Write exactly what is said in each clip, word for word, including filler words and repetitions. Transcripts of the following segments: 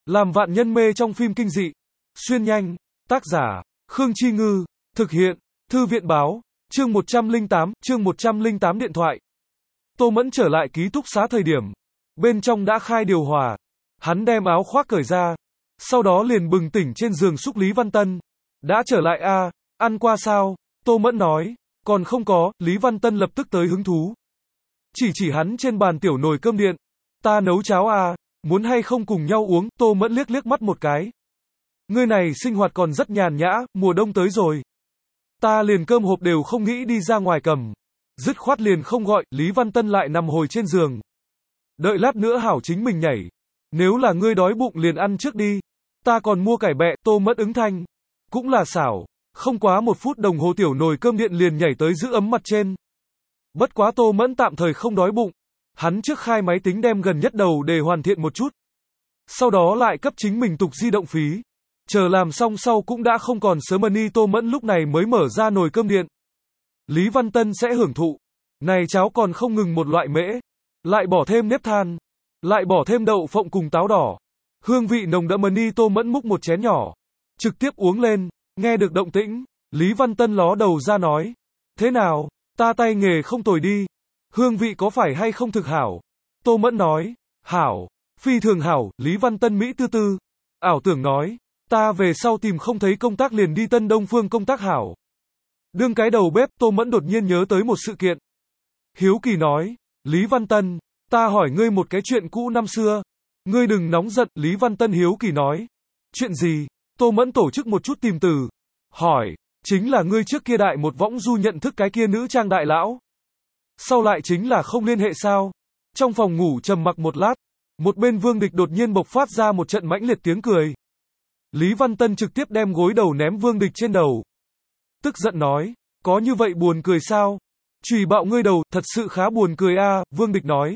Làm vạn nhân mê trong phim kinh dị. Xuyên nhanh. Tác giả, Khương Chi Ngư. Thực hiện, Thư viện báo. Chương một trăm lẻ tám, chương một trăm lẻ tám điện thoại. Tô Mẫn trở lại ký túc xá thời điểm. Bên trong đã khai điều hòa. Hắn đem áo khoác cởi ra. Sau đó liền bừng tỉnh trên giường xúc Lý Văn Tân. Đã trở lại a à, ăn qua sao? Tô Mẫn nói. Còn không có, Lý Văn Tân lập tức tới hứng thú. Chỉ chỉ hắn trên bàn tiểu nồi cơm điện. Ta nấu cháo à, muốn hay không cùng nhau uống? Tô Mẫn liếc liếc mắt một cái. Ngươi này sinh hoạt còn rất nhàn nhã, mùa đông tới rồi. Ta liền cơm hộp đều không nghĩ đi ra ngoài cầm. Dứt khoát liền không gọi, Lý Văn Tân lại nằm hồi trên giường. Đợi lát nữa hảo chính mình nhảy. Nếu là ngươi đói bụng liền ăn trước đi. Ta còn mua cải bẹ. Tô Mẫn ứng thanh. Cũng là xảo. Không quá một phút đồng hồ tiểu nồi cơm điện liền nhảy tới giữ ấm mặt trên. Bất quá Tô Mẫn tạm thời không đói bụng. Hắn trước khai máy tính đem gần nhất đầu để hoàn thiện một chút. Sau đó lại cấp chính mình tục di động phí. Chờ làm xong sau cũng đã không còn sớm mani. Tô Mẫn lúc này mới mở ra nồi cơm điện. Lý Văn Tân sẽ hưởng thụ. Này cháo còn không ngừng một loại mễ. Lại bỏ thêm nếp than. Lại bỏ thêm đậu phộng cùng táo đỏ. Hương vị nồng đậm mani. Tô Mẫn múc một chén nhỏ. Trực tiếp uống lên. Nghe được động tĩnh. Lý Văn Tân ló đầu ra nói. Thế nào, ta tay nghề không tồi đi. Hương vị có phải hay không thực hảo? Tô Mẫn nói. Hảo. Phi thường hảo. Lý Văn Tân Mỹ tư tư. Ảo tưởng nói. Ta về sau tìm không thấy công tác liền đi Tân Đông Phương công tác hảo. Đương cái đầu bếp. Tô Mẫn đột nhiên nhớ tới một sự kiện. Hiếu kỳ nói. Lý Văn Tân, ta hỏi ngươi một cái chuyện cũ năm xưa. Ngươi đừng nóng giận. Lý Văn Tân hiếu kỳ nói. Chuyện gì? Tô Mẫn tổ chức một chút tìm từ. Hỏi. Chính là ngươi trước kia đại một võng du nhận thức cái kia nữ trang đại lão. Sau lại chính là không liên hệ sao? Trong phòng ngủ trầm mặc một lát. Một bên Vương Địch đột nhiên bộc phát ra một trận mãnh liệt tiếng cười. Lý Văn Tân trực tiếp đem gối đầu ném Vương Địch trên đầu. Tức giận nói. Có như vậy buồn cười sao? Chùy bạo ngươi đầu, thật sự khá buồn cười a. À, Vương Địch nói.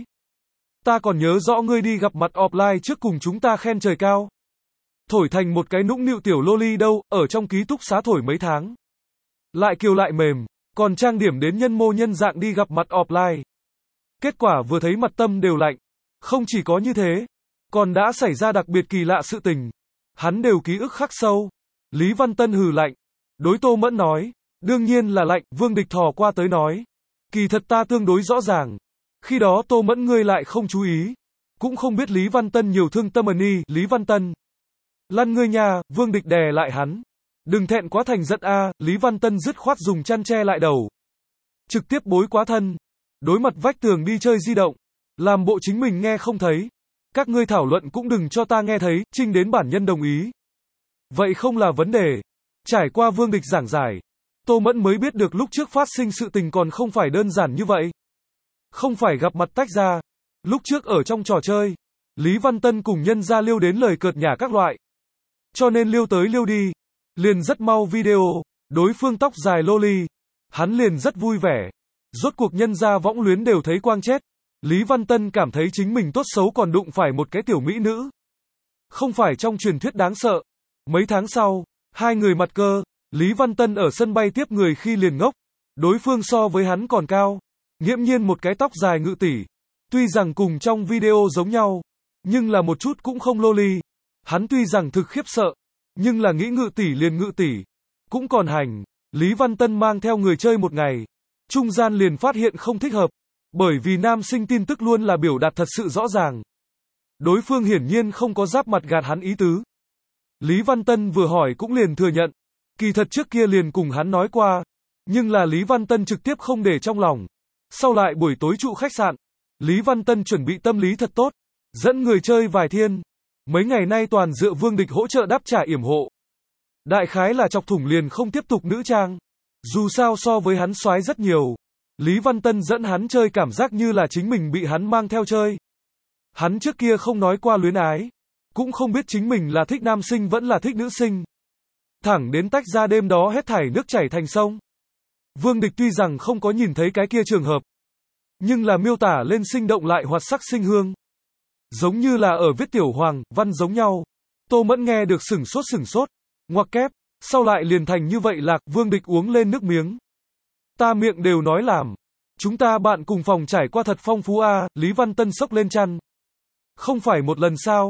Ta còn nhớ rõ ngươi đi gặp mặt offline trước cùng chúng ta khen trời cao. Thổi thành một cái nũng nịu tiểu loli đâu, ở trong ký túc xá thổi mấy tháng. Lại kiều lại mềm, còn trang điểm đến nhân mô nhân dạng đi gặp mặt offline. Kết quả vừa thấy mặt tâm đều lạnh. Không chỉ có như thế, còn đã xảy ra đặc biệt kỳ lạ sự tình. Hắn đều ký ức khắc sâu. Lý Văn Tân hừ lạnh. Đối Tô Mẫn nói. Đương nhiên là lạnh. Vương Địch thò qua tới nói. Kỳ thật ta tương đối rõ ràng. Khi đó Tô Mẫn ngươi lại không chú ý. Cũng không biết Lý Văn Tân nhiều thương tâm ân. Lý Văn Tân. Lăn ngươi nha. Vương Địch đè lại hắn. Đừng thẹn quá thành giận a. À, Lý Văn Tân dứt khoát dùng chăn che lại đầu. Trực tiếp bối quá thân. Đối mặt vách tường đi chơi di động. Làm bộ chính mình nghe không thấy. Các ngươi thảo luận cũng đừng cho ta nghe thấy, trinh đến bản nhân đồng ý. Vậy không là vấn đề. Trải qua Vương Địch giảng giải. Tô Mẫn mới biết được lúc trước phát sinh sự tình còn không phải đơn giản như vậy. Không phải gặp mặt tách ra. Lúc trước ở trong trò chơi. Lý Văn Tân cùng nhân ra liêu đến lời cợt nhả các loại. Cho nên liêu tới liêu đi. Liền rất mau video. Đối phương tóc dài loli. Hắn liền rất vui vẻ. Rốt cuộc nhân ra võng luyến đều thấy quang chết. Lý Văn Tân cảm thấy chính mình tốt xấu còn đụng phải một cái tiểu mỹ nữ. Không phải trong truyền thuyết đáng sợ. Mấy tháng sau, hai người mặt cơ, Lý Văn Tân ở sân bay tiếp người khi liền ngốc. Đối phương so với hắn còn cao. Nghiễm nhiên một cái tóc dài ngự tỷ. Tuy rằng cùng trong video giống nhau, nhưng là một chút cũng không loli. Hắn tuy rằng thực khiếp sợ, nhưng là nghĩ ngự tỷ liền ngự tỷ. Cũng còn hành. Lý Văn Tân mang theo người chơi một ngày. Trung gian liền phát hiện không thích hợp. Bởi vì nam sinh tin tức luôn là biểu đạt thật sự rõ ràng. Đối phương hiển nhiên không có giáp mặt gạt hắn ý tứ. Lý Văn Tân vừa hỏi cũng liền thừa nhận. Kỳ thật trước kia liền cùng hắn nói qua. Nhưng là Lý Văn Tân trực tiếp không để trong lòng. Sau lại buổi tối trụ khách sạn. Lý Văn Tân chuẩn bị tâm lý thật tốt. Dẫn người chơi vài thiên. Mấy ngày nay toàn dựa Vương Địch hỗ trợ đáp trả yểm hộ. Đại khái là chọc thủng liền không tiếp tục nữ trang. Dù sao so với hắn soái rất nhiều. Lý Văn Tân dẫn hắn chơi cảm giác như là chính mình bị hắn mang theo chơi. Hắn trước kia không nói qua luyến ái. Cũng không biết chính mình là thích nam sinh vẫn là thích nữ sinh. Thẳng đến tách ra đêm đó hết thảy nước chảy thành sông. Vương Địch tuy rằng không có nhìn thấy cái kia trường hợp. Nhưng là miêu tả lên sinh động lại hoạt sắc sinh hương. Giống như là ở viết tiểu hoàng, văn giống nhau. Tô Mẫn nghe được sửng sốt sửng sốt. Ngoặc kép. Sau lại liền thành như vậy lạc. Vương Địch uống lên nước miếng. Ta miệng đều nói làm. Chúng ta bạn cùng phòng trải qua thật phong phú a. À, Lý Văn Tân sốc lên chăn. Không phải một lần sao.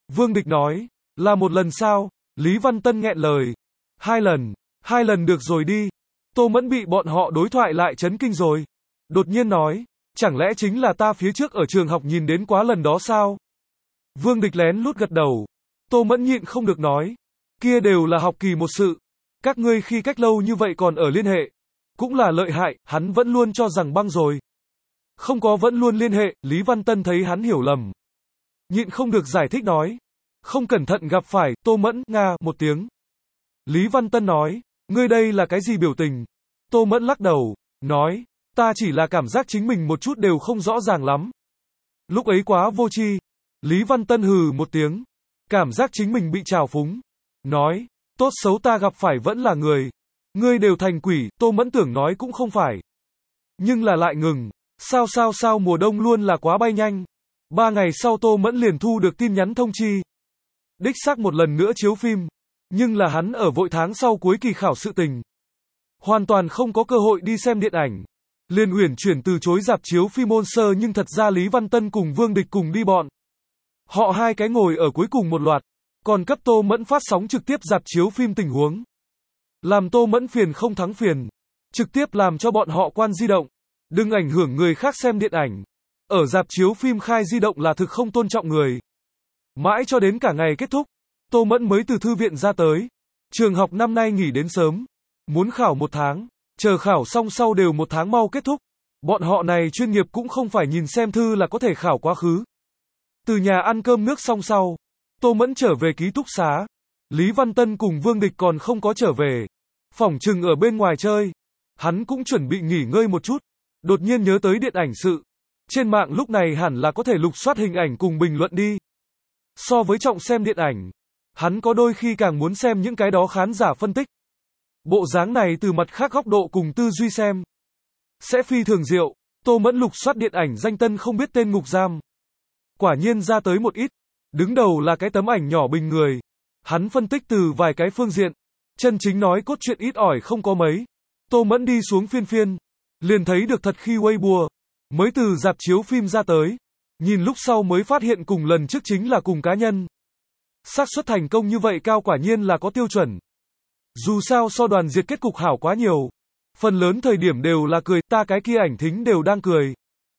Vương Địch nói, là một lần sao? Lý Văn Tân nghẹn lời. Hai lần, hai lần được rồi đi. Tô Mẫn bị bọn họ đối thoại lại chấn kinh rồi. Đột nhiên nói, chẳng lẽ chính là ta phía trước ở trường học nhìn đến quá lần đó sao? Vương Địch lén lút gật đầu. Tô Mẫn nhịn không được nói, kia đều là học kỳ một sự. Các ngươi khi cách lâu như vậy còn ở liên hệ. Cũng là lợi hại, hắn vẫn luôn cho rằng băng rồi. Không có vẫn luôn liên hệ, Lý Văn Tân thấy hắn hiểu lầm. Nhịn không được giải thích nói. Không cẩn thận gặp phải, Tô Mẫn, nga, một tiếng. Lý Văn Tân nói, ngươi đây là cái gì biểu tình? Tô Mẫn lắc đầu, nói, ta chỉ là cảm giác chính mình một chút đều không rõ ràng lắm. Lúc ấy quá vô tri. Lý Văn Tân hừ một tiếng. Cảm giác chính mình bị trào phúng. Nói, tốt xấu ta gặp phải vẫn là người. Ngươi đều thành quỷ, Tô Mẫn tưởng nói cũng không phải. Nhưng là lại ngừng. Sao sao sao mùa đông luôn là quá bay nhanh. Ba ngày sau Tô Mẫn liền thu được tin nhắn thông chi. Đích xác một lần nữa chiếu phim. Nhưng là hắn ở vội tháng sau cuối kỳ khảo sự tình. Hoàn toàn không có cơ hội đi xem điện ảnh. Liền uyển chuyển từ chối rạp chiếu phim ôn sơ nhưng thật ra Lý Văn Tân cùng Vương Địch cùng đi bọn. Họ hai cái ngồi ở cuối cùng một loạt. Còn cấp Tô Mẫn phát sóng trực tiếp rạp chiếu phim tình huống. Làm Tô Mẫn phiền không thắng phiền. Trực tiếp làm cho bọn họ quan di động. Đừng ảnh hưởng người khác xem điện ảnh. Ở rạp chiếu phim khai di động là thực không tôn trọng người. Mãi cho đến cả ngày kết thúc. Tô Mẫn mới từ thư viện ra tới. Trường học năm nay nghỉ đến sớm. Muốn khảo một tháng. Chờ khảo xong sau đều một tháng mau kết thúc. Bọn họ này chuyên nghiệp cũng không phải nhìn xem thư là có thể khảo quá khứ. Từ nhà ăn cơm nước xong sau. Tô Mẫn trở về ký túc xá. Lý Văn Tân cùng Vương Địch còn không có trở về. Phỏng chừng ở bên ngoài chơi. Hắn cũng chuẩn bị nghỉ ngơi một chút. Đột nhiên nhớ tới điện ảnh sự. Trên mạng lúc này hẳn là có thể lục soát hình ảnh cùng bình luận đi. So với trọng xem điện ảnh. Hắn có đôi khi càng muốn xem những cái đó khán giả phân tích. Bộ dáng này từ mặt khác góc độ cùng tư duy xem. Sẽ phi thường diệu. Tô Mẫn lục soát điện ảnh danh tân không biết tên ngục giam. Quả nhiên ra tới một ít. Đứng đầu là cái tấm ảnh nhỏ bình người. Hắn phân tích từ vài cái phương diện. Chân chính nói cốt truyện ít ỏi không có mấy. Tô Mẫn đi xuống phiên phiên. Liền thấy được thật khi Weibo. Mới từ rạp chiếu phim ra tới. Nhìn lúc sau mới phát hiện cùng lần trước chính là cùng cá nhân. Xác suất thành công như vậy cao quả nhiên là có tiêu chuẩn. Dù sao so đoàn diệt kết cục hảo quá nhiều. Phần lớn thời điểm đều là cười, ta cái kia ảnh thính đều đang cười.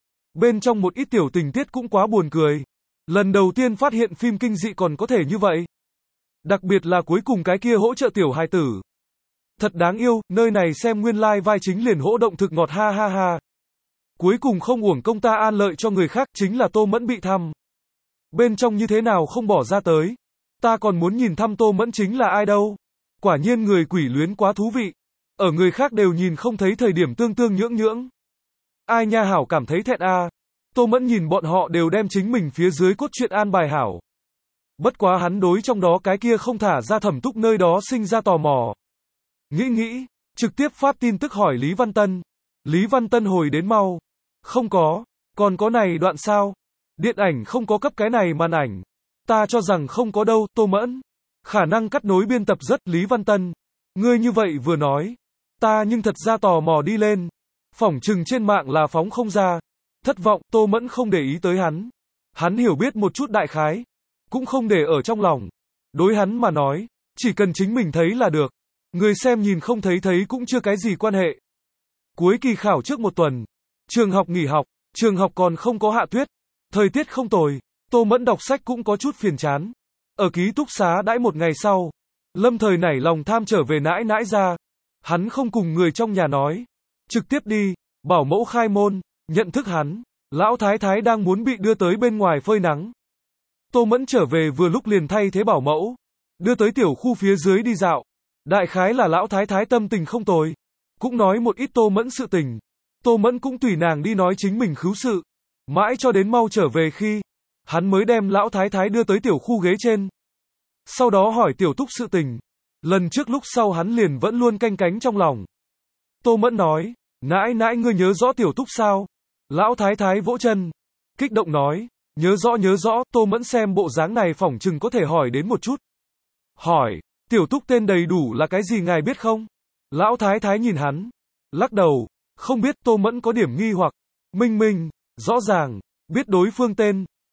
Bên trong một ít tiểu tình tiết cũng quá buồn cười. Lần đầu tiên phát hiện phim kinh dị còn có thể như vậy. Đặc biệt là cuối cùng cái kia hỗ trợ tiểu hài tử. Thật đáng yêu, nơi này xem nguyên lai like vai chính liền hỗ động thực ngọt ha ha ha. Cuối cùng không uổng công ta an lợi cho người khác, chính là Tô Mẫn bị thăm. Bên trong như thế nào không bỏ ra tới. Ta còn muốn nhìn thăm Tô Mẫn chính là ai đâu. Quả nhiên người quỷ luyến quá thú vị. Ở người khác đều nhìn không thấy thời điểm tương tương nhưỡng nhưỡng. Ai nha hảo cảm thấy thẹn a. À. Tô Mẫn nhìn bọn họ đều đem chính mình phía dưới cốt truyện an bài hảo. Bất quá hắn đối trong đó cái kia không thả ra thẩm túc nơi đó sinh ra tò mò. Nghĩ nghĩ, trực tiếp phát tin tức hỏi Lý Văn Tân. Lý Văn Tân hồi đến mau. Không có, còn có này đoạn sao? Điện ảnh không có cấp cái này màn ảnh. Ta cho rằng không có đâu, Tô Mẫn. Khả năng cắt nối biên tập rất, Lý Văn Tân. Ngươi như vậy vừa nói. Ta nhưng thật ra tò mò đi lên. Phỏng chừng trên mạng là phóng không ra. Thất vọng, Tô Mẫn không để ý tới hắn. Hắn hiểu biết một chút đại khái. Cũng không để ở trong lòng. Đối hắn mà nói, chỉ cần chính mình thấy là được. Người xem nhìn không thấy thấy cũng chưa cái gì quan hệ. Cuối kỳ khảo trước một tuần. Trường học nghỉ học, trường học còn không có hạ tuyết. Thời tiết không tồi. Tô Mẫn đọc sách cũng có chút phiền chán. Ở ký túc xá đãi một ngày sau. Lâm Thời nảy lòng tham trở về nãi nãi ra. Hắn không cùng người trong nhà nói. Trực tiếp đi, bảo mẫu khai môn, nhận thức hắn. Lão thái thái đang muốn bị đưa tới bên ngoài phơi nắng. Tô Mẫn trở về vừa lúc liền thay thế bảo mẫu. Đưa tới tiểu khu phía dưới đi dạo. Đại khái là lão thái thái tâm tình không tồi. Cũng nói một ít Tô Mẫn sự tình. Tô Mẫn cũng tùy nàng đi nói chính mình khứu sự. Mãi cho đến mau trở về khi. Hắn mới đem lão thái thái đưa tới tiểu khu ghế trên. Sau đó hỏi tiểu túc sự tình. Lần trước lúc sau hắn liền vẫn luôn canh cánh trong lòng. Tô Mẫn nói. Nãi nãi ngươi nhớ rõ tiểu túc sao? Lão thái thái vỗ chân. Kích động nói. Nhớ rõ nhớ rõ, Tô Mẫn xem bộ dáng này phỏng chừng có thể hỏi đến một chút. Hỏi. Tiểu túc tên đầy đủ là cái gì ngài biết không? Lão thái thái nhìn hắn. Lắc đầu. Không biết. Tô Mẫn có điểm nghi hoặc. Minh Minh. Rõ ràng. Biết đối phương tên.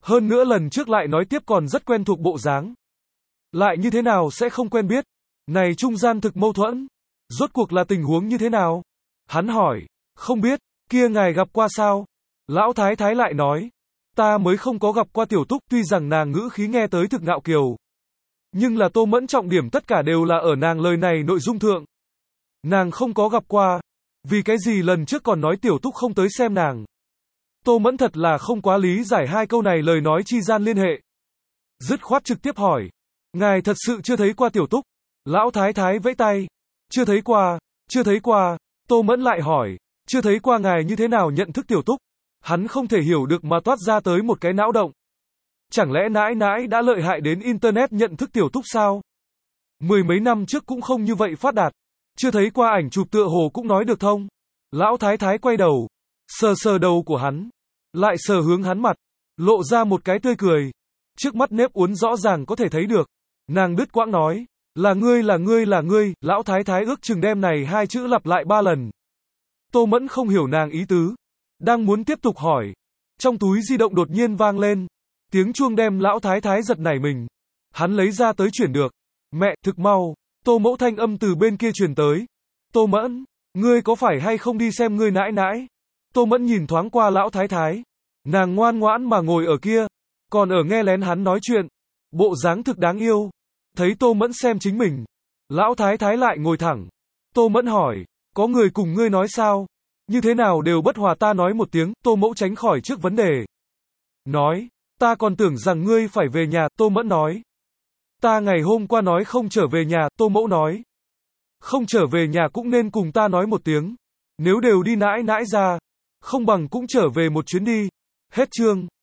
Hơn nữa lần trước lại nói tiếp còn rất quen thuộc bộ dáng. Lại như thế nào sẽ không quen biết? Này trung gian thực mâu thuẫn. Rốt cuộc là tình huống như thế nào? Hắn hỏi. Không biết, kia ngài gặp qua sao? Lão thái thái lại nói. Ta mới không có gặp qua tiểu túc, tuy rằng nàng ngữ khí nghe tới thực ngạo kiều. Nhưng là Tô Mẫn trọng điểm tất cả đều là ở nàng lời này nội dung thượng. Nàng không có gặp qua. Vì cái gì lần trước còn nói tiểu túc không tới xem nàng? Tô Mẫn thật là không quá lý giải hai câu này lời nói chi gian liên hệ. Dứt khoát trực tiếp hỏi. Ngài thật sự chưa thấy qua tiểu túc? Lão thái thái vẫy tay. Chưa thấy qua, chưa thấy qua. Tô Mẫn lại hỏi. Chưa thấy qua ngài như thế nào nhận thức tiểu túc? Hắn không thể hiểu được mà toát ra tới một cái não động. Chẳng lẽ nãi nãi đã lợi hại đến Internet nhận thức tiểu túc sao? Mười mấy năm trước cũng không như vậy phát đạt. Chưa thấy qua ảnh chụp tựa hồ cũng nói được thông. Lão thái thái quay đầu. Sờ sờ đầu của hắn. Lại sờ hướng hắn mặt. Lộ ra một cái tươi cười. Trước mắt nếp uốn rõ ràng có thể thấy được. Nàng đứt quãng nói. Là ngươi là ngươi là ngươi. Lão thái thái ước chừng đem này hai chữ lặp lại ba lần. Tô Mẫn không hiểu nàng ý tứ. Đang muốn tiếp tục hỏi. Trong túi di động đột nhiên vang lên. Tiếng chuông đem lão thái thái giật nảy mình. Hắn lấy ra tới chuyển được. Mẹ, thực mau. Tô Mẫu thanh âm từ bên kia truyền tới. Tô Mẫn, ngươi có phải hay không đi xem ngươi nãi nãi? Tô Mẫn nhìn thoáng qua lão thái thái. Nàng ngoan ngoãn mà ngồi ở kia. Còn ở nghe lén hắn nói chuyện. Bộ dáng thực đáng yêu. Thấy Tô Mẫn xem chính mình. Lão thái thái lại ngồi thẳng. Tô Mẫn hỏi. Có người cùng ngươi nói sao? Như thế nào đều bất hòa ta nói một tiếng. Tô Mẫu tránh khỏi trước vấn đề. Nói. Ta còn tưởng rằng ngươi phải về nhà. Tô Mẫn nói. Ta ngày hôm qua nói không trở về nhà. Tô Mẫu nói. Không trở về nhà cũng nên cùng ta nói một tiếng. Nếu đều đi nãi nãi ra. Không bằng cũng trở về một chuyến đi. Hết chương.